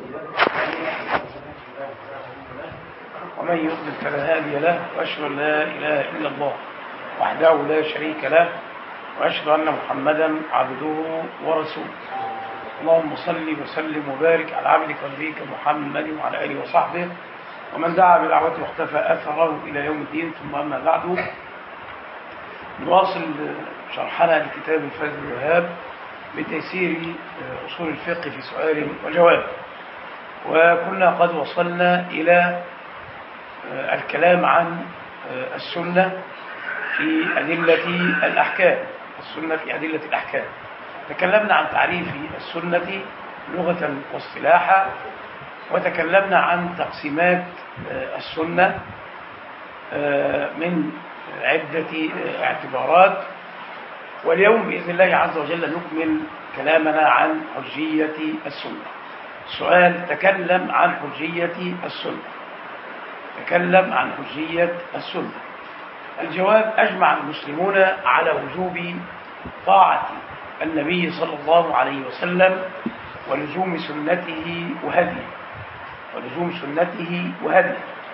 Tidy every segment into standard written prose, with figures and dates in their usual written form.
ومن يضلل فلا هادي له، واشهد ان لا اله الا الله وحده لا شريك له، واشهد ان محمدا عبده ورسوله. اللهم صل وسلم وبارك على عبدك ونبيك محمد وعلى اله وصحبه ومن دعا بدعوته واختفى اثره الى يوم الدين. ثم اما بعد، نواصل شرحنا لكتاب الفيض الوهاب بتيسير اصول الفقه في سؤال وجواب، وكنا قد وصلنا الى الكلام عن السنة في أدلة الأحكام. السنة في أدلة الأحكام، تكلمنا عن تعريف السنة لغة واصطلاحا، وتكلمنا عن تقسيمات السنة من عدة اعتبارات. واليوم بإذن الله عز وجل نكمل كلامنا عن حجية السنة. السؤال: تكلم عن حجية السنة. تكلم عن حجية السنة. الجواب: أجمع المسلمون على وجوب طاعة النبي صلى الله عليه وسلم ولزوم سنته وهديه. ولزوم سنته وهديه.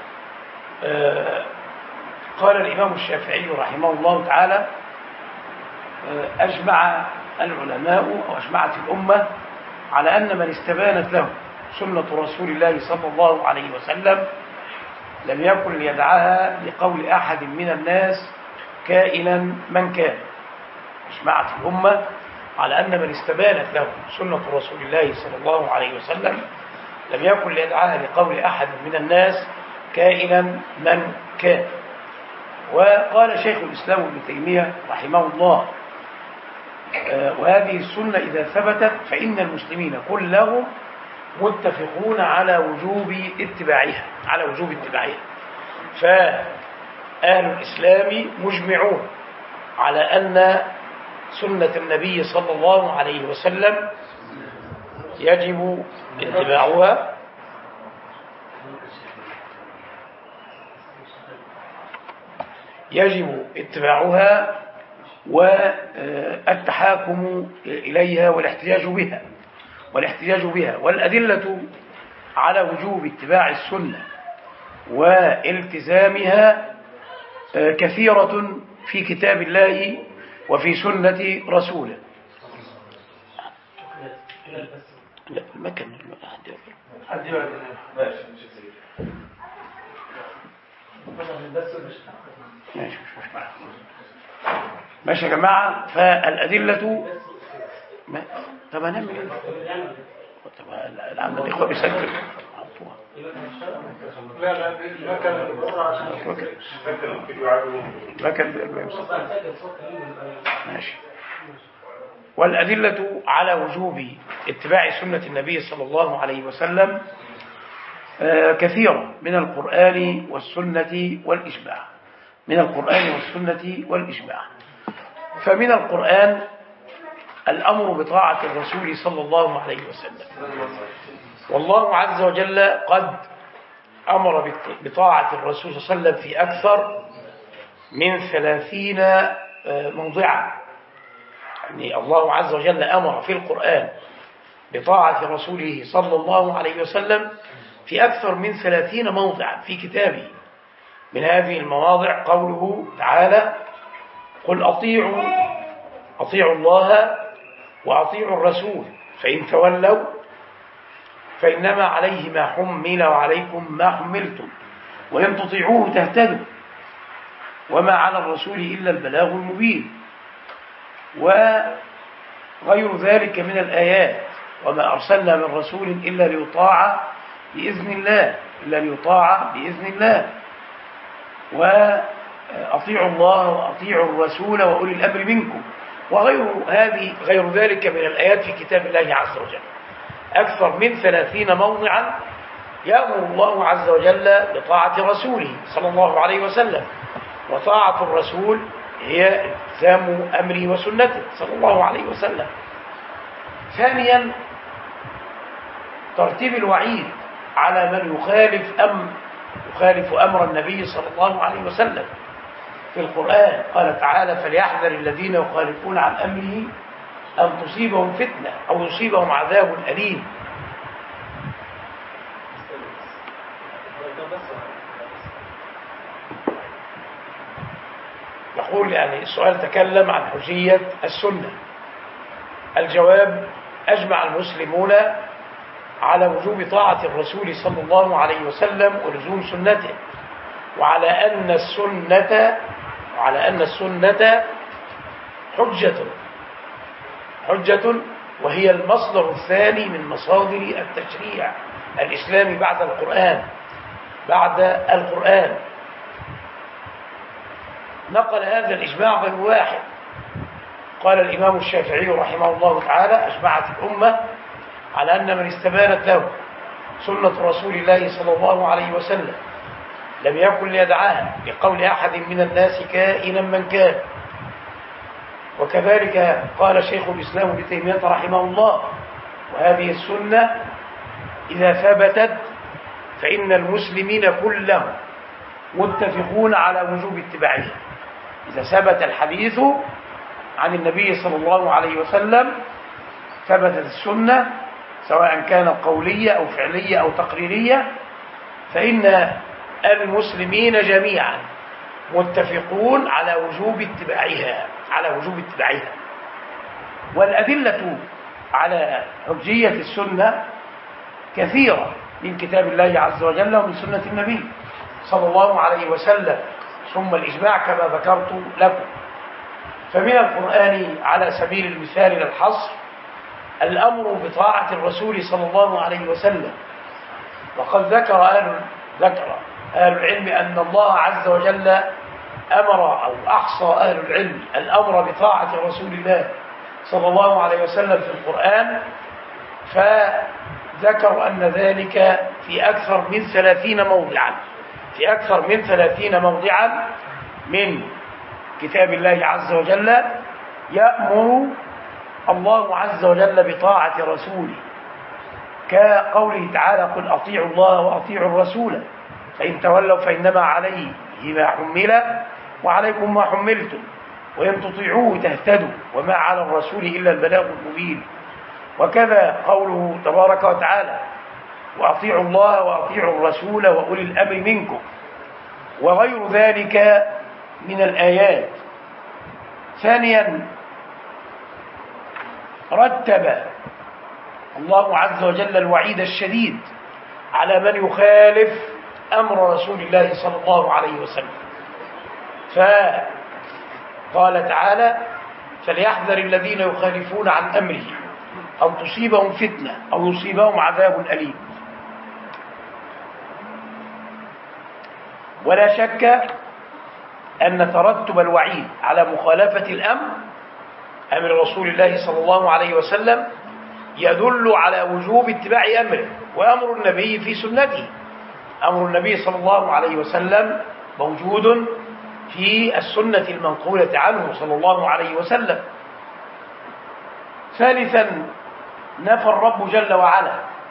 قال الإمام الشافعي رحمه الله تعالى: أجمع العلماء أو أجمعت الأمة على أن من استبانت له سنة رسول الله صلى الله عليه وسلم لم يكن ليدعها لقول أحد من الناس كائنا من كان. اجمعت الأمة على أن من استبانت له سنة رسول الله صلى الله عليه وسلم لم يكن ليدعها لقول أحد من الناس كائنا من كان. وقال شيخ الإسلام ابن تيمية رحمه الله: وهذه السنة إذا ثبتت فإن المسلمين كلهم متفقون على وجوب اتباعها. فأهل الإسلام مجمعون على أن سنة النبي صلى الله عليه وسلم يجب اتباعها والتحاكم إليها والاحتجاج بها. والأدلة على وجوب اتباع السنة والتزامها كثيرة في كتاب الله وفي سنة رسوله. لا المكان ماشي يا جماعة. فالأدلة طب هنعمل ايه؟ طب العم الإخوة بيسجل. لا ماشي. والأدلة على وجوب اتباع سنة النبي صلى الله عليه وسلم كثيرة من القرآن والسنة والإجماع. فمن القرآن الأمر بطاعة الرسول صلى الله عليه وسلم، والله عز وجل قد أمر بطاعة الرسول صلى الله عليه وسلم في أكثر من 30 موضعا. يعني الله عز وجل أمر في القرآن بطاعة رسوله صلى الله عليه وسلم في أكثر من 30 موضعا في كتابه. من هذه المواضع قوله تعالى: قل أطيعوا الله وأطيعوا الرسول فإن تولوا فإنما عليه ما حمل وعليكم ما حملتم وإن تطيعوه تهتدوا وما على الرسول إلا البلاغ المبين. وغير ذلك من الآيات: وما أرسلنا من رسول إلا ليطاع بإذن الله وأطيعوا الله وأطيعوا الرسول وأولي الأمر منكم. وغير ذلك من الآيات في كتاب الله عز وجل. أكثر من 30 موضعا يأمر الله عز وجل بطاعة رسوله صلى الله عليه وسلم. وطاعة الرسول هي التزام أمره وسنته صلى الله عليه وسلم. ثانيا، ترتيب الوعيد على من يخالف أمر النبي صلى الله عليه وسلم في القرآن. قال تعالى: فليحذر الذين يخالفون عن أمره أن تصيبهم فتنة أو يصيبهم عذاب أليم. يقول يعني السؤال تكلم عن حجية السنة. الجواب: أجمع المسلمون على وجوب طاعة الرسول صلى الله عليه وسلم ولزوم سنته، وعلى أن السنة حجة، وهي المصدر الثاني من مصادر التشريع الإسلامي بعد القرآن. نقل هذا الإجماع غير واحد. قال الإمام الشافعي رحمه الله تعالى: أجمعت الأمة على أن من استبانت له سنة رسول الله صلى الله عليه وسلم لم يكن ليدعاها لقول أحد من الناس كائنا من كان. وكذلك قال شيخ الإسلام ابن تيمية رحمه الله: وهذه السنة إذا ثبتت فإن المسلمين كلهم متفقون على وجوب اتباعها. إذا ثبت الحديث عن النبي صلى الله عليه وسلم، ثبتت السنة سواء كانت قولية أو فعلية أو تقريرية، فإن المسلمين جميعا متفقون على وجوب اتباعها. والأدلة على حجية السنة كثيرة من كتاب الله عز وجل ومن سنة النبي صلى الله عليه وسلم، ثم الإجماع كما ذكرت لكم. فمن القرآن على سبيل المثال للحصر الأمر بطاعة الرسول صلى الله عليه وسلم. وقد ذكر أهل العلم أن الله عز وجل أمر أو أحصى أهل العلم الأمر بطاعة رسول الله صلى الله عليه وسلم في القرآن، فذكروا أن ذلك في أكثر من 30 موضعا من كتاب الله عز وجل يأمر الله عز وجل بطاعة رسوله، كقوله تعالى: قل أطيعوا الله وأطيعوا الرسول فإن تولوا فإنما عليه ما حمل وعليكم ما حملتم وإن تطيعوه تهتدوا وما على الرسول إلا البلاغ المبين. وكذا قوله تبارك وتعالى: وأطيعوا الله وأطيعوا الرسول وأولي الأمر منكم، وغير ذلك من الآيات. ثانيا، رتب الله عز وجل الوعيد الشديد على من يخالف أمر رسول الله صلى الله عليه وسلم، فقال تعالى: فليحذر الذين يخالفون عن أمره أو تصيبهم فتنة أو يصيبهم عذاب أليم. ولا شك أن ترتب الوعيد على مخالفة أمر رسول الله صلى الله عليه وسلم يدل على وجوب اتباع أمره وأمر النبي في سنته. أمر النبي صلى الله عليه وسلم موجود في السنة المنقولة عنه صلى الله عليه وسلم. ثالثا، نفى الرب جل وعلا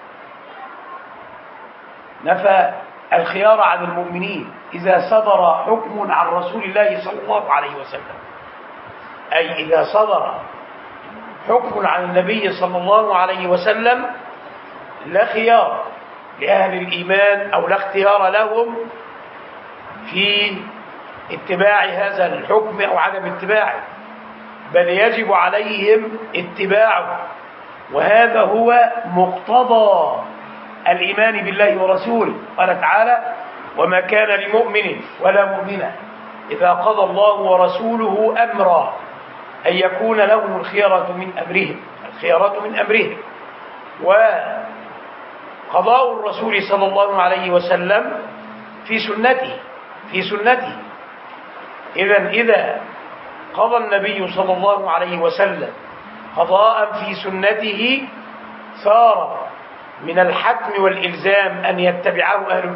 الخيار عن المؤمنين إذا صدر حكم عن رسول الله صلى الله عليه وسلم، أي إذا صدر حكم عن النبي صلى الله عليه وسلم لا خيار لأهل الإيمان أو لا اختيار لهم في اتباع هذا الحكم أو عدم اتباعه، بل يجب عليهم اتباعه. وهذا هو مقتضى الإيمان بالله ورسوله. قال تعالى: وما كان لمؤمن ولا مؤمنة إذا قضى الله ورسوله أمرا أن يكون لهم الخيرة من أمرهم. وقضاء الرسول صلى الله عليه وسلم في سنته. إذا قضى النبي صلى الله عليه وسلم قضاء في سنته صار من الحتم والإلزام أن يتبعه أهل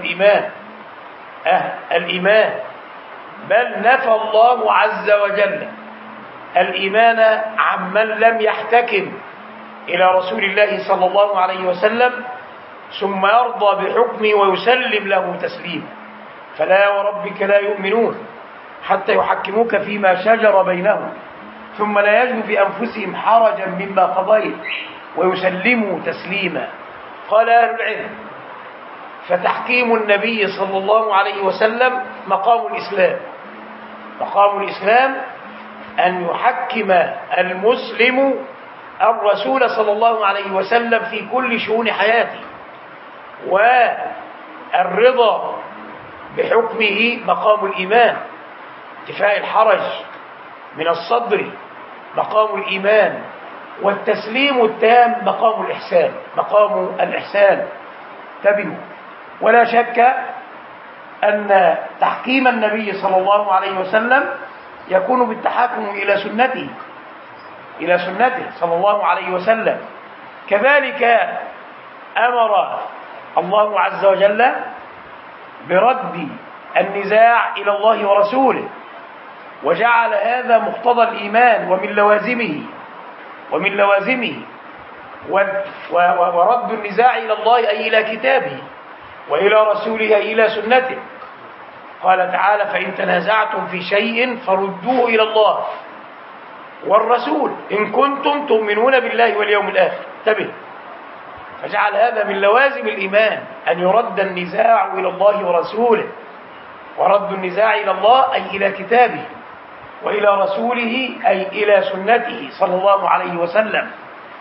الإيمان، بل نفى الله عز وجل الإيمان عمن لم يحتكم إلى رسول الله صلى الله عليه وسلم ثم يرضى بحكمه ويسلم له تسليما. فلا وربك لا يؤمنون حتى يحكموك فيما شجر بينهم ثم لا يجدوا في أنفسهم حرجا مما قضيت ويسلموا تسليما. قال أهل العلم: فتحكيم النبي صلى الله عليه وسلم مقام الإسلام. مقام الإسلام أن يحكم المسلم الرسول صلى الله عليه وسلم في كل شؤون حياته، والرضا بحكمه مقام الإيمان، انتفاء الحرج من الصدر مقام الإيمان، والتسليم التام مقام الإحسان. مقام الإحسان تبنوا. ولا شك أن تحكيم النبي صلى الله عليه وسلم يكون بالتحاكم إلى سنته صلى الله عليه وسلم. كذلك أمر الله عز وجل برد النزاع إلى الله ورسوله، وجعل هذا مقتضى الإيمان ومن لوازمه ورد النزاع إلى الله أي إلى كتابه وإلى رسوله أي إلى سنته. قال تعالى: فإن تنازعتم في شيء فردوه إلى الله والرسول إن كنتم تؤمنون بالله واليوم الآخر. انتبه، فجعل هذا من لوازم الإيمان أن يرد النزاع إلى الله ورسوله، ورد النزاع إلى الله أي إلى كتابه وإلى رسوله أي إلى سنته صلى الله عليه وسلم.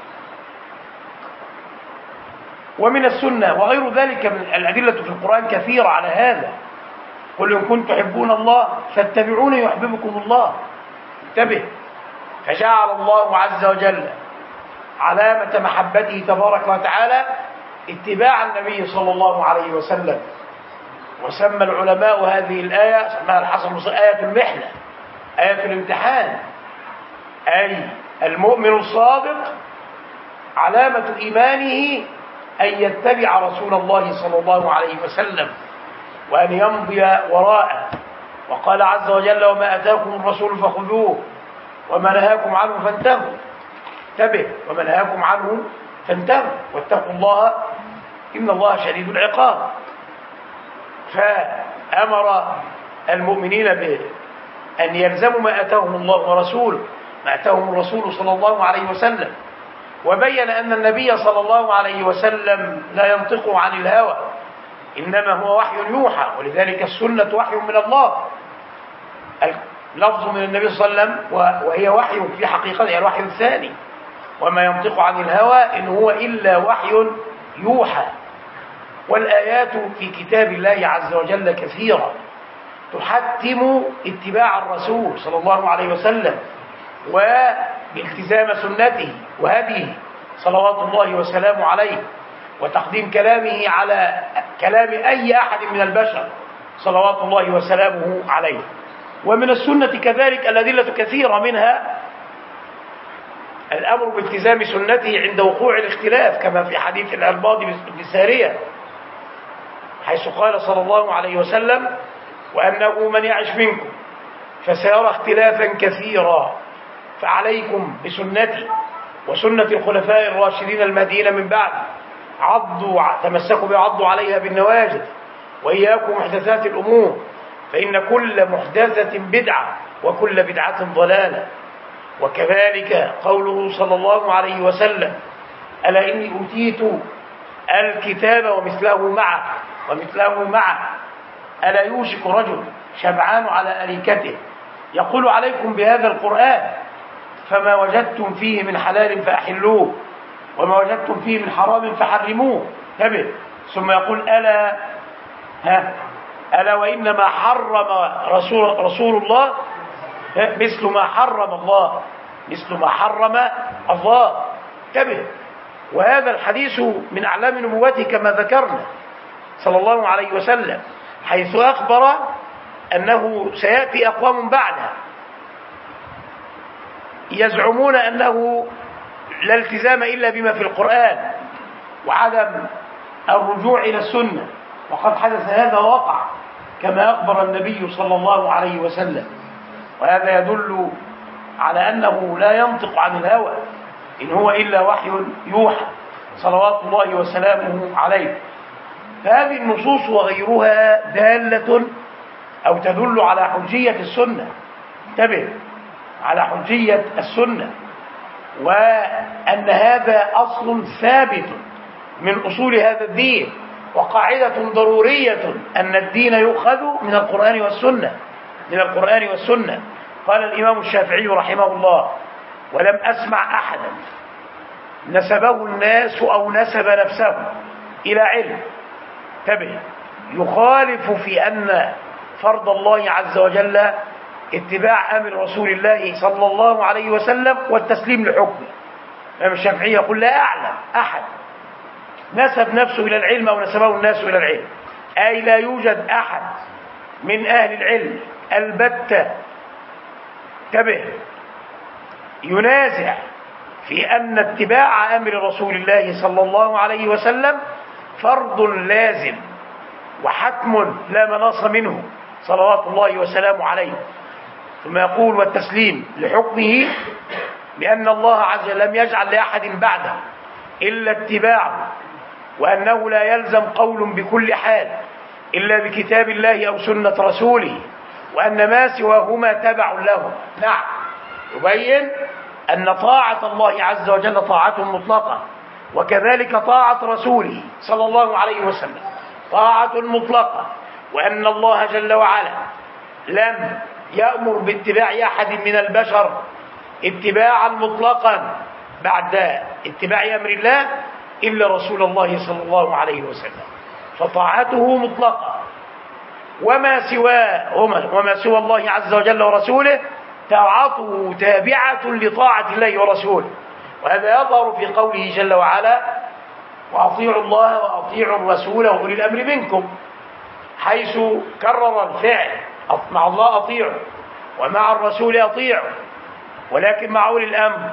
ومن السنة وغير ذلك من الأدلة في القرآن كثيرة على هذا. قل إن كنتم تحبون الله فاتبعوني يحببكم الله. انتبه، فجعل الله عز وجل علامة محبته تبارك وتعالى اتباع النبي صلى الله عليه وسلم. وسمى العلماء هذه الآية، سماها الحسن البصري آية المحنة، آية الامتحان. أي المؤمن الصادق علامة إيمانه أن يتبع رسول الله صلى الله عليه وسلم وأن يمضي وراءه. وقال عز وجل: وما أتاكم الرسول فخذوه وما نهاكم عنه فانتهوا. انتبه، وما نهاكم عنه فانتهوا واتقوا الله إن الله شديد العقاب. فأمر المؤمنين بأن يلزموا ما أتاهم الله ورسوله، ما أتاهم الرسول صلى الله عليه وسلم. وبين أن النبي صلى الله عليه وسلم لا ينطق عن الهوى، إنما هو وحي يوحى، ولذلك السنة وحي من الله. اللفظ من النبي صلى الله عليه وسلم وهي وحي في حقيقتها، الوحي الثاني. وما ينطق عن الهوى إن هو إلا وحي يوحى. والآيات في كتاب الله عز وجل كثيرة تحتم اتباع الرسول صلى الله عليه وسلم والتزام سنته وهديه صلوات الله وسلامه عليه، وتقديم كلامه على كلام أي أحد من البشر صلوات الله وسلامه عليه. ومن السنة كذلك الأدلة كثيرة، منها الأمر بالتزام سنته عند وقوع الاختلاف، كما في حديث العرباض بن سارية حيث قال صلى الله عليه وسلم: وأنه من يعش منكم فسيرى اختلافا كثيرا فعليكم بسنتي وسنة الخلفاء الراشدين المهديين من بعد، تمسكوا بعضوا عليها بالنواجذ، وإياكم محدثات الأمور فإن كل محدثة بدعة وكل بدعة ضلالة. وكذلك قوله صلى الله عليه وسلم: ألا إني أوتيت الكتاب ومثله معه ألا يوشك رجل شبعان على أريكته يقول عليكم بهذا القرآن فما وجدتم فيه من حلال فأحلوه وما وجدتم فيه من حرام فحرموه. انتبه، ثم يقول: ألا وإنما حرم رسول الله مثل ما حرم الله. انتبه، وهذا الحديث من أعلام نبوته كما ذكرنا صلى الله عليه وسلم، حيث أخبر أنه سيأتي أقوام بعده يزعمون أنه لا التزام إلا بما في القرآن وعدم الرجوع إلى السنة، وقد حدث هذا وقع كما أخبر النبي صلى الله عليه وسلم. وهذا يدل على أنه لا ينطق عن الهوى، إن هو إلا وحي يوحى صلوات الله وسلامه عليه. فهذه النصوص وغيرها دالة أو تدل على حجية السنة. انتبه، على حجية السنة، وأن هذا أصل ثابت من أصول هذا الدين، وقاعدة ضرورية أن الدين يؤخذ من القرآن والسنة، من القرآن والسنة. قال الإمام الشافعي رحمه الله: ولم أسمع أحدا نسبه الناس أو نسب نفسه إلى علم انتبه يخالف في أن فرض الله عز وجل اتباع أمر رسول الله صلى الله عليه وسلم والتسليم لحكمه. الإمام الشافعي يقول: لا أعلم أحد نسب نفسه إلى العلم أو نسبه الناس إلى العلم، أي لا يوجد أحد من أهل العلم البتة انتبه ينازع في أن اتباع أمر رسول الله صلى الله عليه وسلم فرض لازم وحتم لا مناص منه صلوات الله وسلامه عليه. ثم يقول: والتسليم لحكمه بأن الله عز وجل لم يجعل لأحد بعده إلا اتباعه، وأنه لا يلزم قول بكل حال إلا بكتاب الله أو سنة رسوله، وأن ما سواهما تبع له. نعم، يبين أن طاعة الله عز وجل طاعة مطلقة، وكذلك طاعة رسوله صلى الله عليه وسلم طاعة مطلقة، وأن الله جل وعلا لم يأمر باتباع أحد من البشر اتباعا مطلقا بعد اتباع أمر الله إلا رسول الله صلى الله عليه وسلم، فطاعته مطلقة. وما سوى الله عز وجل ورسوله طاعته تابعة لطاعة الله ورسوله، وهذا يظهر في قوله جل وعلا: وأطيعوا الله وأطيعوا الرسول وأولي الأمر منكم، حيث كرر الفعل مع الله أطيعوا ومع الرسول أطيعوا، ولكن مع أولي الأمر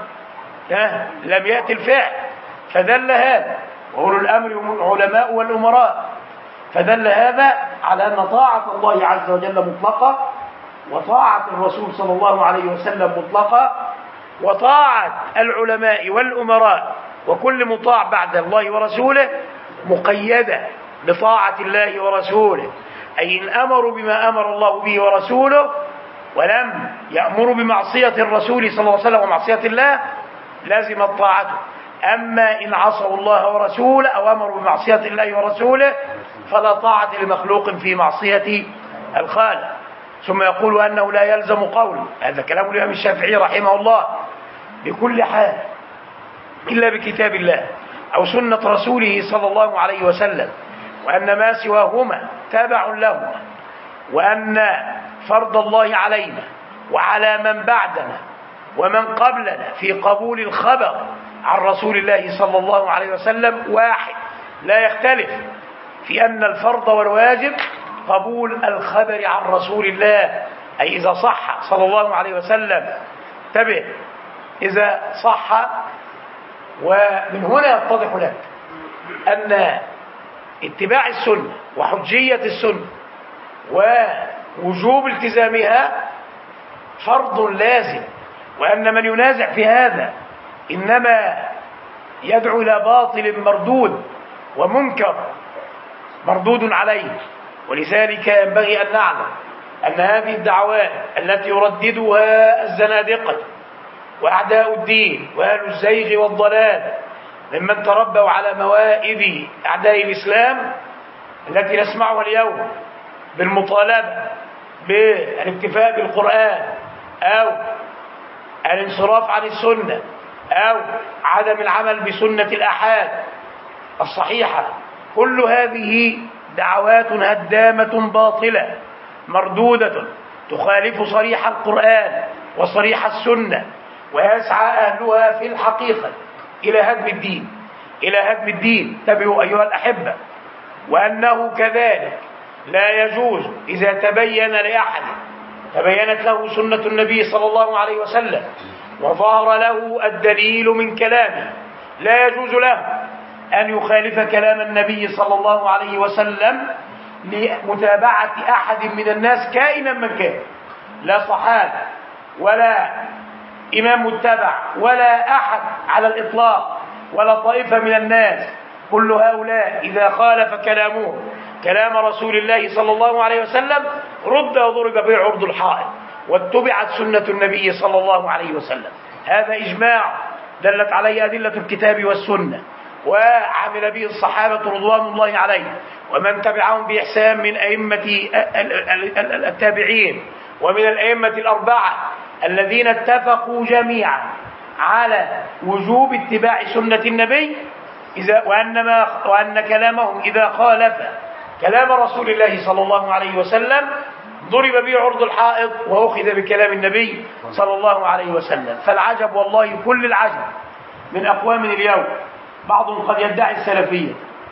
لم يأتي الفعل، فدل هذا، وأولو الأمر العلماء والأمراء، فدل هذا على أن طاعة الله عز وجل مطلقة، وطاعة الرسول صلى الله عليه وسلم مطلقة، وطاعة العلماء والأمراء وكل مطاع بعد الله ورسوله مقيدة بطاعة الله ورسوله، أي إن أمروا بما أمر الله به ورسوله ولم يأمروا بمعصية الرسول صلى الله عليه وسلم ومعصية الله لازمت طاعته. أما إن عصوا الله ورسوله أو أمروا بمعصية الله ورسوله فلا طاعة لمخلوق في معصية الخالق. ثم يقول أنه لا يلزم قول، هذا كلام الإمام الشافعي رحمه الله، بكل حال إلا بكتاب الله أو سنة رسوله صلى الله عليه وسلم، وأن ما سواهما تابع لهما، وأن فرض الله علينا وعلى من بعدنا ومن قبلنا في قبول الخبر عن رسول الله صلى الله عليه وسلم واحد لا يختلف في أن الفرض والواجب قبول الخبر عن رسول الله، أي إذا صح صلى الله عليه وسلم انتبه إذا صح. ومن هنا يتضح لك أن اتباع السنة وحجية السنة ووجوب التزامها فرض لازم، وأن من ينازع في هذا إنما يدعو إلى باطل مردود ومنكر مردود عليه. ولذلك ينبغي أن نعلم أن هذه الدعوات التي يرددها الزنادقة وأعداء الدين وأهل الزيغ والضلال ممن تربوا على موائد أعداء الإسلام التي نسمعها اليوم بالمطالبة بالاكتفاء بالقرآن أو الانصراف عن السنة أو عدم العمل بسنة الآحاد الصحيحة، كل هذه دعوات هدامة باطلة مردودة تخالف صريح القرآن وصريح السنة، ويسعى أهلها في الحقيقة إلى هدم الدين، إلى هدم الدين. انتبهوا أيها الأحبة، وأنه كذلك لا يجوز إذا تبين لأحد تبينت له سنة النبي صلى الله عليه وسلم وظهر له الدليل من كلامه، لا يجوز له أن يخالف كلام النبي صلى الله عليه وسلم لمتابعة أحد من الناس كائنا من كان، لا صحابة ولا إمام متبع ولا أحد على الإطلاق ولا طائفة من الناس. كل هؤلاء إذا خالف كلامه كلام رسول الله صلى الله عليه وسلم رد وضرب به عرض الحائط، واتبعت سنة النبي صلى الله عليه وسلم. هذا إجماع دلت عليه أدلة الكتاب والسنة، وعمل به الصحابة رضوان الله عليهم ومن تبعهم بإحسان من أئمة التابعين ومن الأئمة الأربعة الذين اتفقوا جميعا على وجوب اتباع سنة النبي وأن كلامهم إذا خالف كلام رسول الله صلى الله عليه وسلم ضرب به عرض الحائط وأخذ بكلام النبي صلى الله عليه وسلم. فالعجب والله كل العجب من أقوام اليوم، بعضهم قد يدعي السلفية،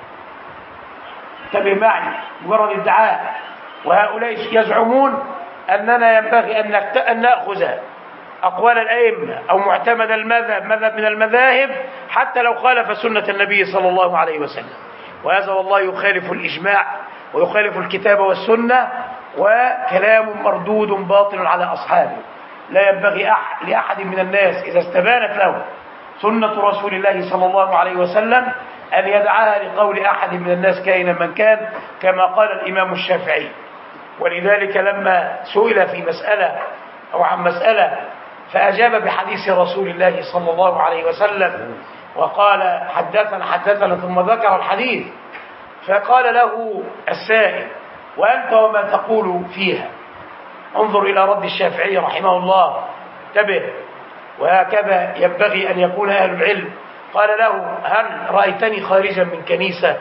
انتبه معي، مجرد ادعاء، وهؤلاء يزعمون أننا ينبغي أن نأخذ أقوال الأئمة أو معتمد المذهب من المذاهب حتى لو خالف سنة النبي صلى الله عليه وسلم، وهذا والله يخالف الإجماع ويخالف الكتاب والسنة، وكلام مردود باطل على أصحابه. لا ينبغي لأحد من الناس إذا استبانت له سنة رسول الله صلى الله عليه وسلم أن يدعها لقول أحد من الناس كائنا من كان، كما قال الإمام الشافعي. ولذلك لما سئل في مسألة أو عن مسألة فأجاب بحديث رسول الله صلى الله عليه وسلم وقال حدثنا ثم ذكر الحديث، فقال له السائل: وأنت وما تقول فيها؟ انظر إلى رد الشافعي رحمه الله، انتبه، وهكذا ينبغي أن يكون أهل العلم. قال له: هل رأيتني خارجا من كنيسة؟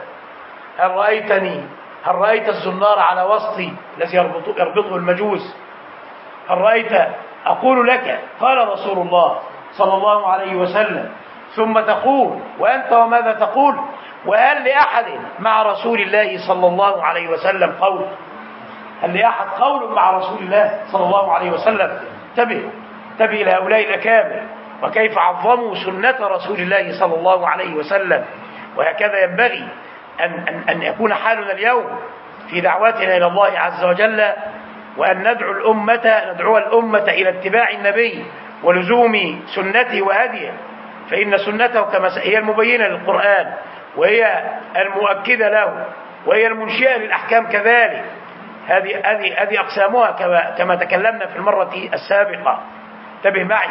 هل رأيت الزنار على وسطي الذي يربطه المجوس؟ هل رأيت؟ أقول لك قال رسول الله صلى الله عليه وسلم، ثم تقول وأنت وماذا تقول؟ وهل لأحد مع رسول الله صلى الله عليه وسلم قول؟ هل لأحد قول مع رسول الله صلى الله عليه وسلم؟ انتبه لهؤلاء الأكابر وكيف عظموا سنة رسول الله صلى الله عليه وسلم. وهكذا ينبغي أن يكون حالنا اليوم في دعوتنا إلى الله عز وجل، وأن ندعو الأمة إلى اتباع النبي ولزوم سنته وهديه، فإن سنته كما هي المبينة للقرآن، وهي المؤكدة له، وهي المنشئة للأحكام كذلك. هذه أقسامها كما تكلمنا في المرة السابقة. انتبه معي.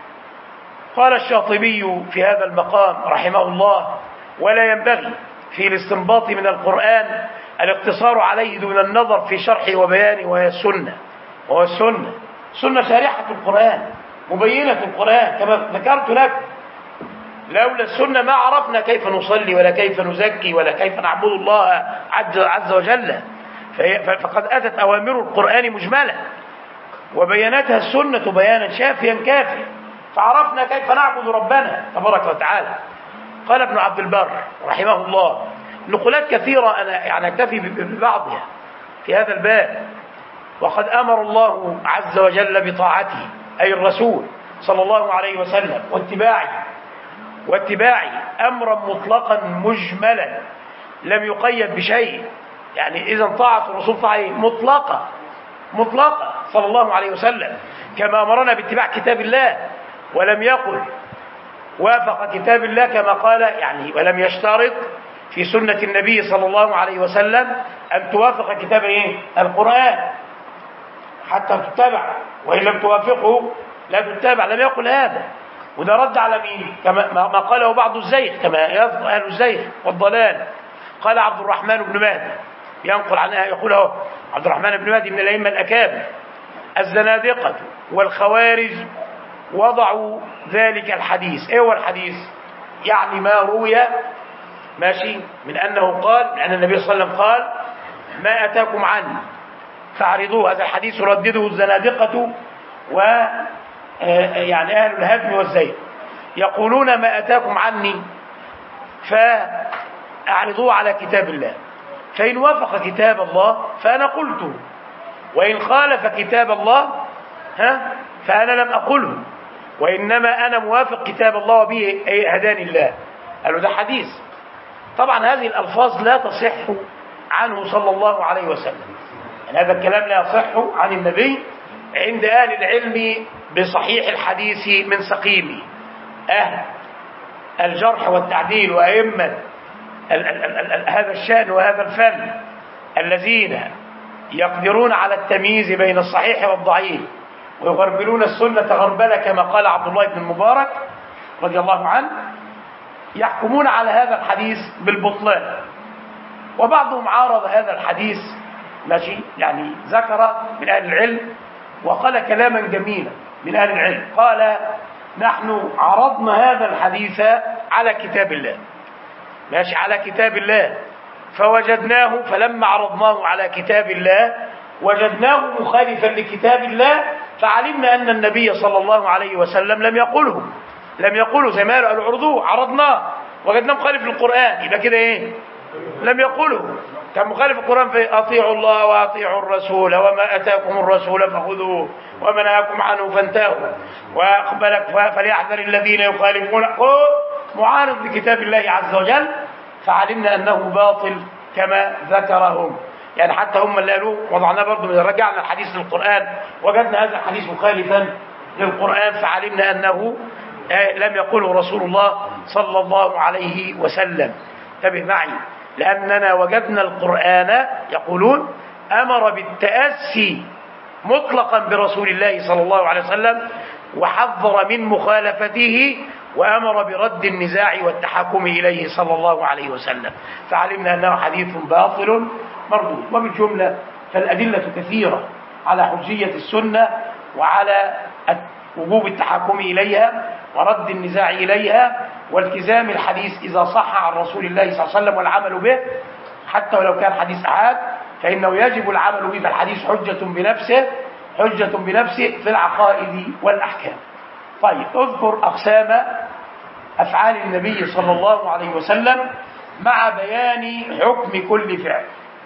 قال الشاطبي في هذا المقام رحمه الله: ولا ينبغي في الاستنباط من القرآن الاقتصار عليه دون النظر في شرحه وبيانه، وهو السنة شارحة القرآن مبينة القرآن كما ذكرت لك. لولا السنة ما عرفنا كيف نصلي ولا كيف نزكي ولا كيف نعبد الله عز وجل. فقد أتت أوامر القرآن مجملة وبيانتها السنة بيانا شافيا كافيا، فعرفنا كيف نعبد ربنا تبارك وتعالى. قال ابن عبد البر رحمه الله، نقولات كثيرة أنا أكتفي ببعضها في هذا الباب. وقد أمر الله عز وجل بطاعته، أي الرسول صلى الله عليه وسلم، واتباعه أمرا مطلقا مجملا لم يقيد بشيء. يعني إذا طاعة الرسول طاعة مطلقة صلى الله عليه وسلم، كما أمرنا باتباع كتاب الله، ولم يقل وافق كتاب الله كما قال، يعني ولم يشترط في سنة النبي صلى الله عليه وسلم أن توافق كتاب القرآن حتى تتبع، وإن لم توافقه لا تتبع. لم يقل هذا، وده رد على مين؟ ما قاله بعض الزيغ، كما يذكر أهل الزيغ والضلال. قال عبد الرحمن بن مهدي، ينقل عنها يقوله عبد الرحمن بن مهدي من الأئمة الأكابر: الزنادقة والخوارج وضعوا ذلك الحديث. ايه هو الحديث؟ يعني ما روي ماشي من أنه قال، أن النبي صلى الله عليه وسلم قال: ما أتاكم عني فاعرضوه. هذا الحديث يردده الزنادقة يعني أهل الهدم والزيغ، يقولون: ما أتاكم عني فأعرضوه على كتاب الله، فإن وافق كتاب الله فأنا قلته، وإن خالف كتاب الله فأنا لم أقله، وإنما أنا موافق كتاب الله وبه هداني الله. قالوا ده حديث. طبعا هذه الألفاظ لا تصح عنه صلى الله عليه وسلم، يعني هذا الكلام لا يصح عن النبي عند أهل العلم بصحيح الحديث من سقيمه، أهل الجرح والتعديل وأئمة هذا الشأن وهذا الفن، الذين يقدرون على التمييز بين الصحيح والضعيف ويغربلون السنة غربلة كما قال عبد الله بن المبارك رضي الله عنه. يحكمون على هذا الحديث بالبطلان، وبعضهم عارض هذا الحديث ماشي، يعني ذكر من أهل العلم وقال كلاما جميلا من أهل العلم، قال نحن عرضنا هذا الحديث على كتاب الله، ماشي، على كتاب الله، فوجدناه، فلما عرضناه على كتاب الله وجدناه مخالفا لكتاب الله، فعلمنا أن النبي صلى الله عليه وسلم لم يقوله زي ما قالوا عرضوه، عرضناه وجدناه مخالف للقرآن، يبقى كده ايه؟ لم يقوله. كان مخالف القرآن في اطيعوا الله واطيعوا الرسول وما اتاكم الرسول فخذوه وما نهاكم عنه فانتهوا واقبلك فليحذر الذين يخالفون، معارض لكتاب الله عز وجل، فعلمنا انه باطل كما ذكرهم. يعني حتى هم اللي قالوا وضعناه برضه، من رجعنا الحديث للقرآن وجدنا هذا الحديث مخالفا للقرآن، فعلمنا انه لم يقوله رسول الله صلى الله عليه وسلم. انتبه معي، لأننا وجدنا القرآن يقولون أمر بالتأسي مطلقا برسول الله صلى الله عليه وسلم، وحذر من مخالفته، وأمر برد النزاع والتحكم إليه صلى الله عليه وسلم، فعلمنا أنه حديث باطل مردود. وبالجملة فالأدلة كثيرة على حجية السنة وعلى وجوب التحكم إليها ورد النزاع إليها والتزام الحديث إذا صح عن رسول الله صلى الله عليه وسلم والعمل به، حتى ولو كان حديث أحاد فإنه يجب العمل به، فالحديث حجة بنفسه في العقائد والأحكام. طيب، اذكر أقسام أفعال النبي صلى الله عليه وسلم مع بيان حكم كل فعل.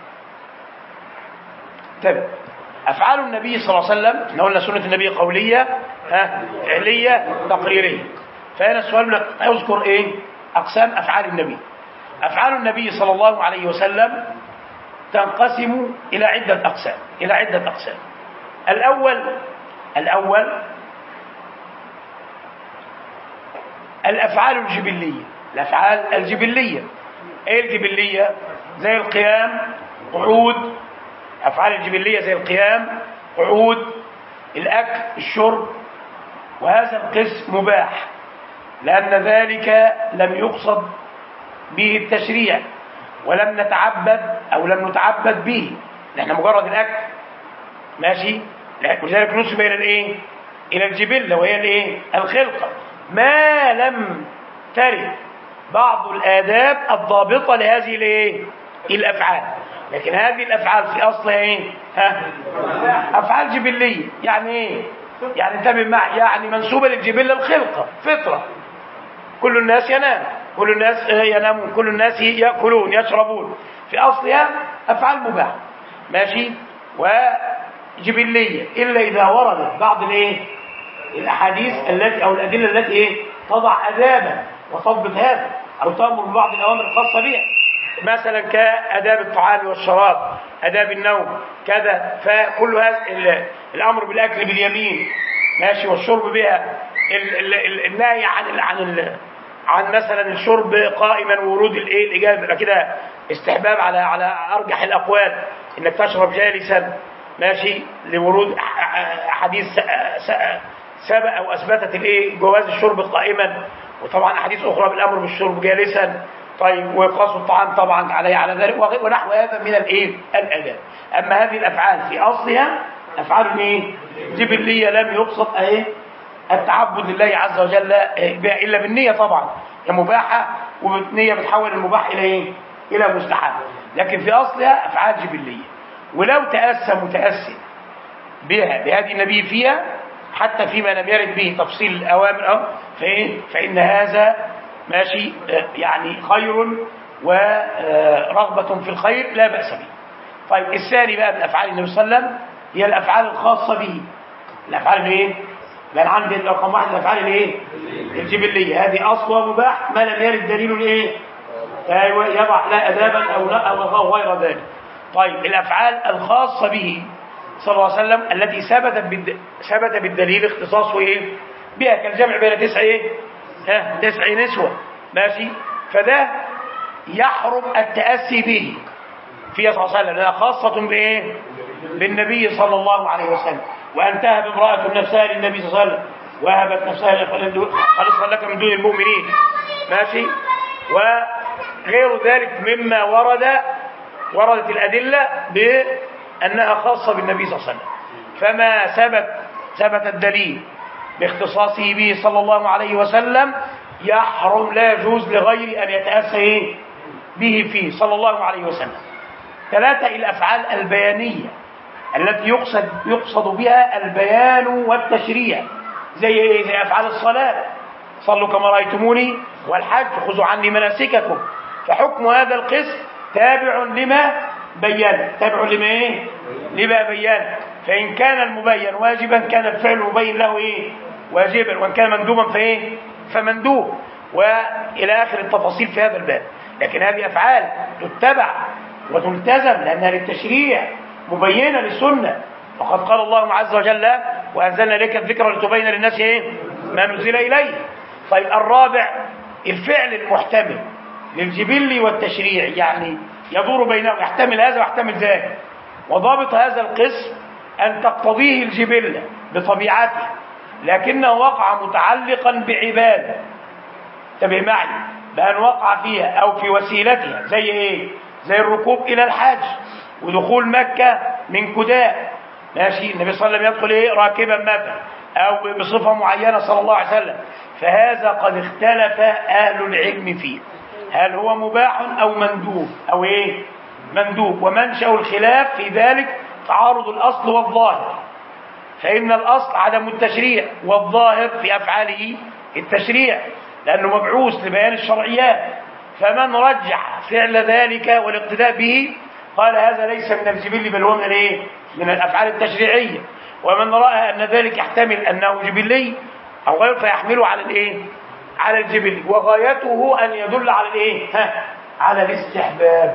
طيب، أفعال النبي صلى الله عليه وسلم، احنا قلنا سنة النبي قولية، فعلية، تقريرية. فهنا السؤال لك اذكر ايه؟ أقسام أفعال النبي. أفعال النبي صلى الله عليه وسلم تنقسم إلى عدة أقسام. الأول الأفعال الجبلية. الأفعال الجبلية، ايه الجبلية؟ زي القيام، قعود. أفعال الجبلية زي القيام، قعود، الأكل، الشرب، وهذا القسم مباح، لأن ذلك لم يقصد به التشريع، ولم نتعبد به، نحن مجرد الأكل، ماشي، ولذلك نسب إلى الإيه؟ إلى الجبلة، وهي الإيه؟ الخلقة، ما لم ترد بعض الآداب الضابطة لهذه الإيه؟ الأفعال. لكن هذه الأفعال في أصلها إيه؟ أفعال جبلية. يعني إيه؟ يعني انتبه معي، يعني منسوبة للجبلة الخلقة، فطرة. كل الناس ينامون، كل الناس يأكلون يشربون، في أصلها أفعال مباحة، ماشي، وجبلية، إلا إذا وردت بعض الأحاديث التي أو الأدلة التي تضع أدابا وتضبط هذا، أو تأمر ببعض الأوامر الخاصة بها، مثلا كآداب الطعام والشراب، آداب النوم، كذا. فكل هذا الأمر بالأكل باليمين، ماشي، والشرب بها، النهي عن مثلا الشرب قائما، ورود الإجابة كده استحباب على أرجح الأقوال، إنك تشرب جالسا، ماشي، لورود حديث سبق أو أثبتت جواز الشرب قائما، وطبعا أحاديث أخرى بالأمر بالشرب جالسا. طيب، وإقاص الطعام طبعا على ذلك، ونحو هذا من الآداب. أما هذه الأفعال في أصلها أفعال جبلية، لم يقصد التعبد لله عز وجل بها إلا بالنية، طبعا هي مباحة، وبالنية بتحول المباح إلى مستحب، لكن في أصلها أفعال جبلية. ولو تأسى متأسي بهذه النبي فيها، حتى فيما لم يرد به تفصيل الأوامر فإن هذا ماشي، يعني خير ورغبة في الخير لا بأس به. طيب، الثاني بقى من أفعال النبي صلى الله عليه وسلم هي الأفعال الخاصة به. الأفعال لأن عندي رقم واحد الأفعال الجبلية، هذه أصلها مباح ما لم يرد دليل يضع لا أدابا أو غير ذلك. طيب، الأفعال الخاصة به صلى الله عليه وسلم التي ثبت بالدليل اختصاصه بها، كالجمع بين تسع نسوة، ماشي، فده يحرم التأسي به فيها صلى الله عليه وسلم، لأنها خاصة بالنبي صلى الله عليه وسلم. وأن تهب امرأة نفسها للنبي صلى الله عليه وسلم، وهبت نفسها خالصا لك من دون المؤمنين، ماشي، وغير ذلك مما وردت الأدلة بأنها خاصة بالنبي صلى الله عليه وسلم. فما ثبت الدليل باختصاصه به صلى الله عليه وسلم يحرم، لا يجوز لغير أن يتأسى به فيه صلى الله عليه وسلم. 3 الأفعال البيانية التي يقصد بها البيان والتشريع، زي أفعال الصلاة، صلوا كما رأيتموني، والحج، خذوا عني مناسككم. فحكم هذا القسم تابع لما بيّن، تابع لما ايه؟ لما بيّن. فإن كان المبين واجبا كان الفعل المبين له ايه؟ واجبا، وإن كان مندوبا فايه؟ فمندوب، وإلى آخر التفاصيل في هذا الباب. لكن هذه أفعال تتبع وتلتزم لأنها للتشريع مبينة للسنة، فقد قال الله عز وجل: وأنزلنا إليك الذكر لتبين للناس ايه؟ ما نزل إليه. طيب 4 الفعل المحتمل للجبل والتشريع، يعني يدور بينهم، يحتمل هذا ويحتمل ذاك. وضابط هذا القسم أن تقتضيه الجبلة بطبيعته، لكنه وقع متعلقا بعبادة، انتبه معي، بأن وقع فيها أو في وسيلتها، زي ايه؟ زي الركوب إلى الحج ودخول مكة من كداء، ماشي، النبي صلى الله عليه وسلم يدخل ايه؟ راكبا مثلا، أو بصفة معينة صلى الله عليه وسلم. فهذا قد اختلف أهل العلم فيه، هل هو مباح أو مندوب أو ايه؟ مندوب. ومنشأ الخلاف في ذلك تعارض الأصل والظاهر، فإن الأصل عدم التشريع، والظاهر في أفعاله التشريع، لأنه مبعوث لبيان الشرعيات. فمن رجح فعل ذلك والاقتداء به قال هذا ليس من الجبل بل هو من الايه؟ من الأفعال التشريعية. ومن رأى أن ذلك يحتمل أنه جبلي أو غير فيحمله على الايه؟ على الجبل. وغايته أن يدل على الايه؟ على الاستحباب،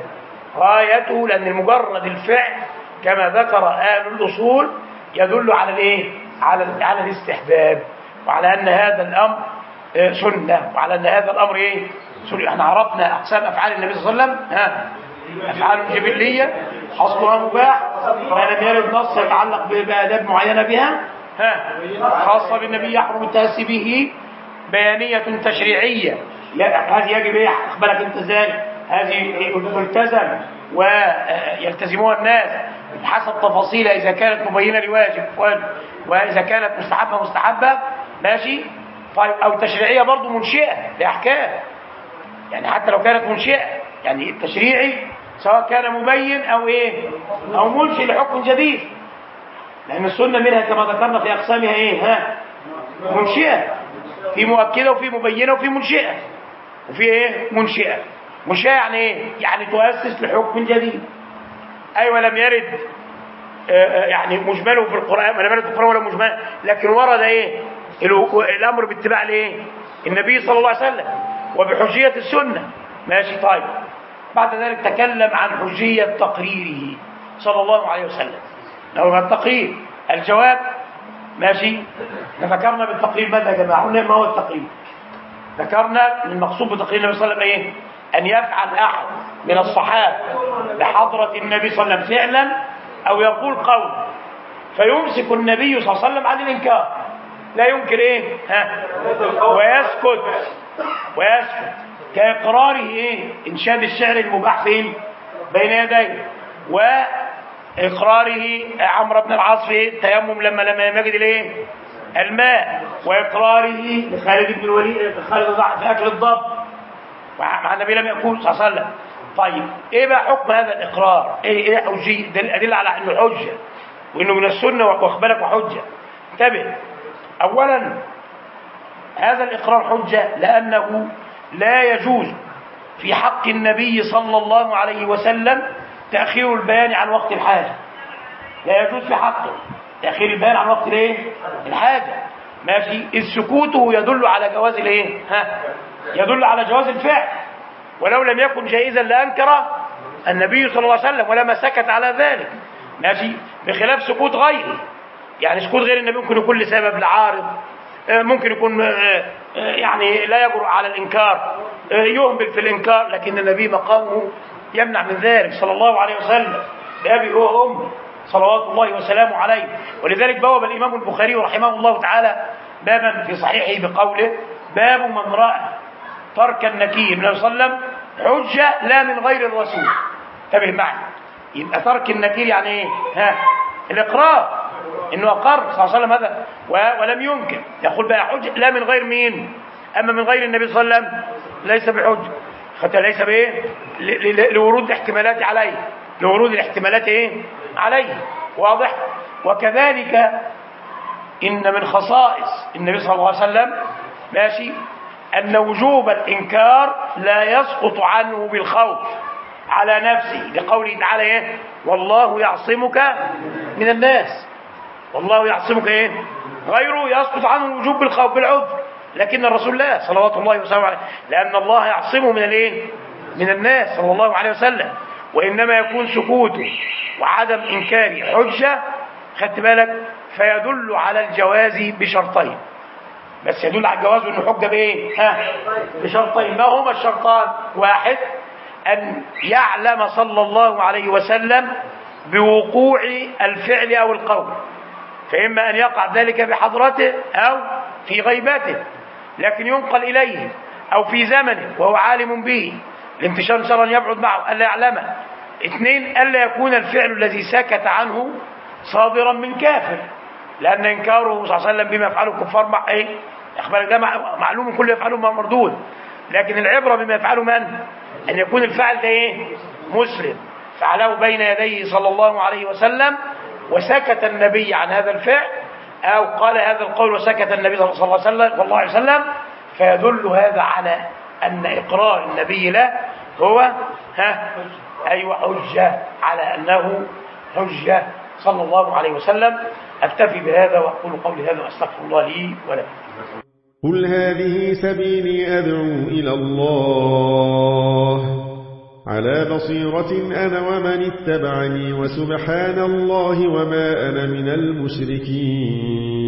غايته، لأن المجرد الفعل كما ذكر أهل الأصول يدل على الايه؟ على الاستحباب، وعلى أن هذا الأمر سنة، وعلى أن هذا الأمر ايه؟ سنة. احنا عرفنا أقسام أفعال النبي صلى الله عليه وسلم، أفعال جبلية أصلها مباح، ما لم يرد نص يتعلق بآداب معينة بها، خاصة بالنبي يحرم التأسي به، بيانية تشريعية، لا هذه يجب ايه؟ اخبرك انت ازاي؟ هذه تلتزم ويلتزموها الناس بحسب تفاصيلها، إذا كانت مبينة لواجب وإذا كانت مستحبة ماشي. طيب أو تشريعية برضو منشئة لأحكام، يعني حتى لو كانت منشئة، يعني التشريعي سواء كان مبين أو إيه؟ أو منشئ لحكم جديد، لأن السنة منها كما ذكرنا في أقسامها إيه؟ منشئة، في مؤكدة وفي مبينة وفي منشئة وفي إيه؟ منشئة. منشئة يعني إيه؟ يعني تؤسس لحكم جديد. أيوة لم يرد يعني مجمله في القرآن، لم يرد في القرآن ولا مجمل، لكن ورد إيه؟ الأمر باتباع الإيه؟ النبي صلى الله عليه وسلم وبحجية السنة، ماشي. طيب بعد ذلك تكلم عن حجية تقريره صلى الله عليه وسلم. لو التقرير الجواب ماشي. ذكرنا بالتقرير ماذا يا جماعة؟ قلنا ما هو التقرير؟ ذكرنا من المقصود بتقرير النبي صلى الله عليه وسلم ايه؟ أن يفعل أحد من الصحابة بحضرة النبي صلى الله عليه وسلم فعلا أو يقول قول، فيمسك النبي صلى الله عليه وسلم عن الإنكار، لا ينكر ايه؟ ويسكت كإقراره ايه؟ إنشاد الشعر المباح فين؟ بين يديه، وإقراره عمرو بن العاص في التيمم لما يجد الايه؟ الماء، وإقراره لخالد بن الوليد خالد في أكل الضب مع النبي لم يقول صلى الله عليه وسلم. طيب ايه بقى حكم هذا الإقرار؟ ايه حجية؟ ده الأدلة على انه حجة وانه من السنة واخبرك وحجة. انتبه، اولا هذا الإقرار حجة لأنه لا يجوز في حق النبي صلى الله عليه وسلم تأخير البيان عن وقت الحاجة، لا يجوز في حقه تأخير البيان عن وقت الايه؟ الحاجة، ماشي. السكوت يدل على جواز الايه؟ يدل على جواز الفعل، ولو لم يكن جائزا لأنكر النبي صلى الله عليه وسلم ولما سكت على ذلك، ماشي. بخلاف سكوت غيره، يعني سكوت غير النبي ممكن يكون لسبب لعارض، ممكن يكون يعني لا يجرؤ على الإنكار، يهمل في الإنكار، لكن النبي مقامه يمنع من ذلك صلى الله عليه وسلم بأبي هو أمي صلوات الله وسلامه عليه. ولذلك بوب الإمام البخاري رحمه الله تعالى بابا في صحيحه بقوله: باب من رأى ترك النكير من النبي صلى الله عليه وسلم حجة لا من غير الرسول. انتبه معي، يبقى ترك النكير يعني ايه؟ الإقرار، إنه أقر صلى الله عليه وسلم هذا ولم ينكر، يقول بقى حجة لا من غير مين؟ أما من غير النبي صلى الله عليه وسلم ليس بحجة، حتى ليس بإيه؟ لورود الاحتمالات عليه، لورود الاحتمالات إيه؟ عليه. واضح؟ وكذلك إن من خصائص النبي صلى الله عليه وسلم ماشي أن وجوب الإنكار لا يسقط عنه بالخوف على نفسه، لقوله تعالى إيه؟ والله يعصمك من الناس. والله يعصمك إيه؟ غيره يسقط عنه الوجوب بالخوف بالعذر، لكن الرسول لا صلوات الله وسلامه عليه، لأن الله يعصمه من الإيه؟ من الناس صلى الله عليه وسلم. وإنما يكون سكوته وعدم إنكاره حجة، خدت بالك، فيدل على الجواز بشرطين، بس يدل على الجواز انه حجه بايه؟ بشرطين. ما هما الشرطان؟ واحد، ان يعلم صلى الله عليه وسلم بوقوع الفعل او القول، فاما ان يقع ذلك بحضرته او في غيبته، لكن ينقل اليه او في زمنه وهو عالم به، الانتشار شرا يبعد معه الا يعلمه. اثنين، الا يكون الفعل الذي سكت عنه صادرا من كافر، لأن إنكاره صلى الله عليه وسلم بما يفعله الكفار مع إيه؟ أخبارك ده معلوم كل يفعله مردود، لكن العبرة بما يفعله من؟ أن يكون الفعل ده إيه؟ مسلم فعله بين يديه صلى الله عليه وسلم وسكت النبي عن هذا الفعل، أو قال هذا القول وسكت النبي صلى الله عليه وسلم، فيدل هذا على أن إقرار النبي له هو حجة، على أنه حجة صلى الله عليه وسلم. أكتفي بهذا وأقول قولي هذا وأستغفر الله لي ولكم. قل هذه سبيلي أدعو إلى الله على بصيرة أنا ومن اتبعني، وسبحان الله وما أنا من المشركين.